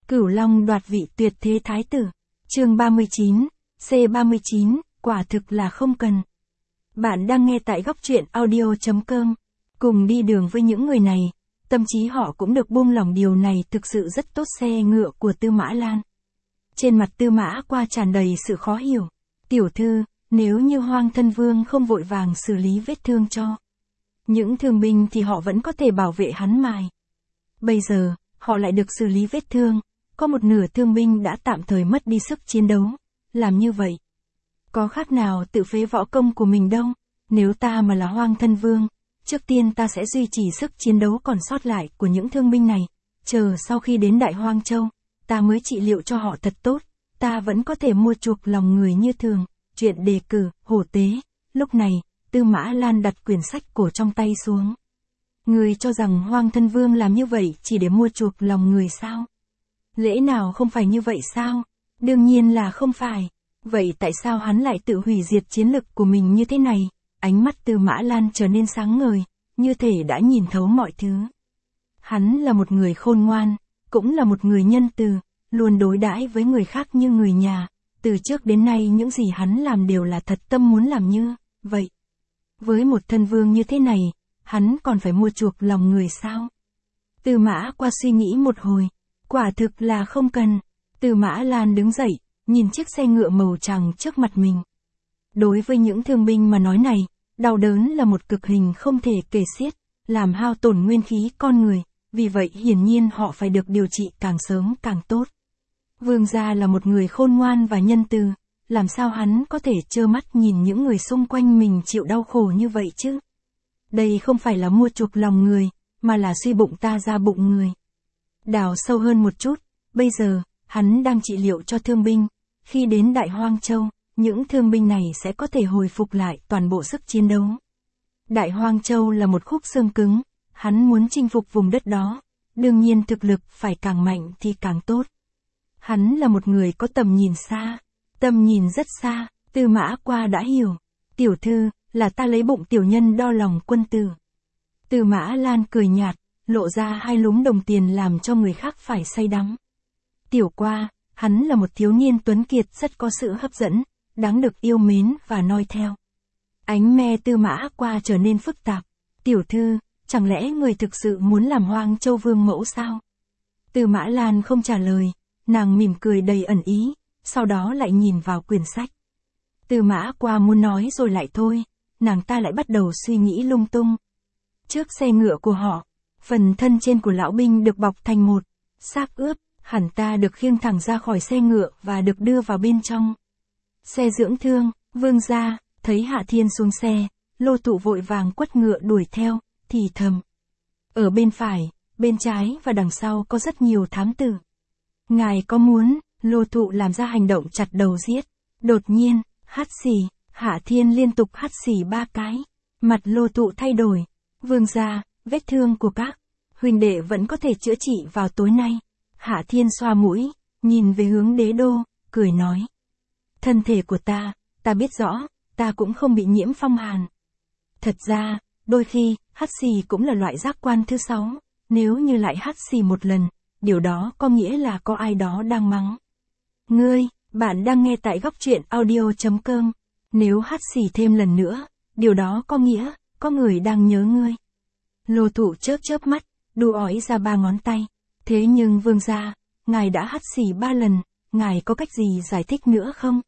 Cửu Long đoạt vị tuyệt thế thái tử. Chương 39, C39, quả thực là không cần. Bạn đang nghe tại góc truyện audio.com. Cùng đi đường với những người này, tâm trí họ cũng được buông lỏng, điều này thực sự rất tốt. Xe ngựa của Tư Mã Lan. Trên mặt Tư Mã Qua tràn đầy sự khó hiểu. Tiểu thư, nếu như Hoang Thân Vương không vội vàng xử lý vết thương cho những thương binh thì họ vẫn có thể bảo vệ hắn mài. Bây giờ, họ lại được xử lý vết thương, có một nửa thương binh đã tạm thời mất đi sức chiến đấu. Làm như vậy, có khác nào tự phế võ công của mình đâu. Nếu ta mà là Hoang Thân Vương, trước tiên ta sẽ duy trì sức chiến đấu còn sót lại của những thương binh này. Chờ sau khi đến Đại Hoang Châu, ta mới trị liệu cho họ thật tốt. Ta vẫn có thể mua chuộc lòng người như thường. Chuyện đề cử, hổ tế. Lúc này, Tư Mã Lan đặt quyển sách cổ trong tay xuống. Người cho rằng Hoang Thân Vương làm như vậy chỉ để mua chuộc lòng người sao? Lẽ nào không phải như vậy sao? Đương nhiên là không phải. Vậy tại sao hắn lại tự hủy diệt chiến lực của mình như thế này? Ánh mắt Tư Mã Lan trở nên sáng ngời, như thể đã nhìn thấu mọi thứ. Hắn là một người khôn ngoan, cũng là một người nhân từ, luôn đối đãi với người khác như người nhà. Từ trước đến nay những gì hắn làm đều là thật tâm muốn làm như vậy. Với một thân vương như thế này, hắn còn phải mua chuộc lòng người sao? Tư Mã Qua suy nghĩ một hồi, quả thực là không cần. Tư Mã Lan đứng dậy, nhìn chiếc xe ngựa màu trắng trước mặt mình. Đối với những thương binh mà nói này, đau đớn là một cực hình không thể kể xiết, làm hao tổn nguyên khí con người, vì vậy hiển nhiên họ phải được điều trị càng sớm càng tốt. Vương gia là một người khôn ngoan và nhân từ, làm sao hắn có thể trơ mắt nhìn những người xung quanh mình chịu đau khổ như vậy chứ? Đây không phải là mua chuộc lòng người, mà là suy bụng ta ra bụng người. Đào sâu hơn một chút, bây giờ, hắn đang trị liệu cho thương binh. Khi đến Đại Hoang Châu, những thương binh này sẽ có thể hồi phục lại toàn bộ sức chiến đấu. Đại Hoang Châu là một khúc xương cứng, hắn muốn chinh phục vùng đất đó. Đương nhiên thực lực phải càng mạnh thì càng tốt. Hắn là một người có tầm nhìn xa, tầm nhìn rất xa. Tư Mã Qua đã hiểu. Tiểu thư, là ta lấy bụng tiểu nhân đo lòng quân tử. Tư Mã Lan cười nhạt, lộ ra hai lúm đồng tiền làm cho người khác phải say đắm. Tiểu Qua, hắn là một thiếu niên tuấn kiệt rất có sự hấp dẫn, đáng được yêu mến và noi theo. Ánh me Tư Mã Qua trở nên phức tạp. Tiểu thư, chẳng lẽ người thực sự muốn làm Hoang Châu vương mẫu sao? Tư Mã Lan không trả lời, nàng mỉm cười đầy ẩn ý, sau đó lại nhìn vào quyển sách. Tư Mã Qua muốn nói rồi lại thôi, nàng ta lại bắt đầu suy nghĩ lung tung. Trước xe ngựa của họ, phần thân trên của lão binh được bọc thành một xác ướp, hẳn ta được khiêng thẳng ra khỏi xe ngựa và được đưa vào bên trong xe dưỡng thương. Vương gia, thấy Hạ Thiên xuống xe, Lô Tụ vội vàng quất ngựa đuổi theo, thì thầm. Ở bên phải, bên trái và đằng sau có rất nhiều thám tử. Ngài có muốn? Lô Tụ làm ra hành động chặt đầu giết. Đột nhiên, hắt xì, Hạ Thiên liên tục hắt xì 3 cái. Mặt Lô Tụ thay đổi. Vương gia, vết thương của các huynh đệ vẫn có thể chữa trị vào tối nay. Hạ Thiên xoa mũi, nhìn về hướng Đế Đô, cười nói. Thân thể của ta biết rõ, ta cũng không bị nhiễm phong hàn. Thật ra, đôi khi, hắt xì cũng là loại giác quan thứ 6. Nếu như lại hắt xì một lần, điều đó có nghĩa là có ai đó đang mắng. Ngươi, bạn đang nghe tại góc truyện audio.com. Nếu hắt xì thêm lần nữa, điều đó có nghĩa, có người đang nhớ ngươi. Lô Tụ chớp mắt, đu ói ra 3 ngón tay. Thế nhưng vương gia, ngài đã hắt xì 3 lần, ngài có cách gì giải thích nữa không?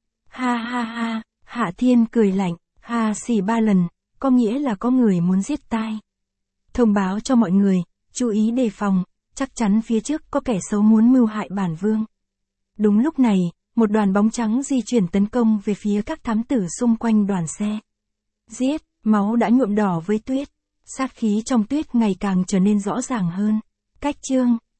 Ha ha ha, Hạ Thiên cười lạnh, ha xì 3 lần, có nghĩa là có người muốn giết tai. Thông báo cho mọi người, chú ý đề phòng, chắc chắn phía trước có kẻ xấu muốn mưu hại bản vương. Đúng lúc này, một đoàn bóng trắng di chuyển tấn công về phía các thám tử xung quanh đoàn xe. Giết, máu đã nhuộm đỏ với tuyết, sát khí trong tuyết ngày càng trở nên rõ ràng hơn. Cách chương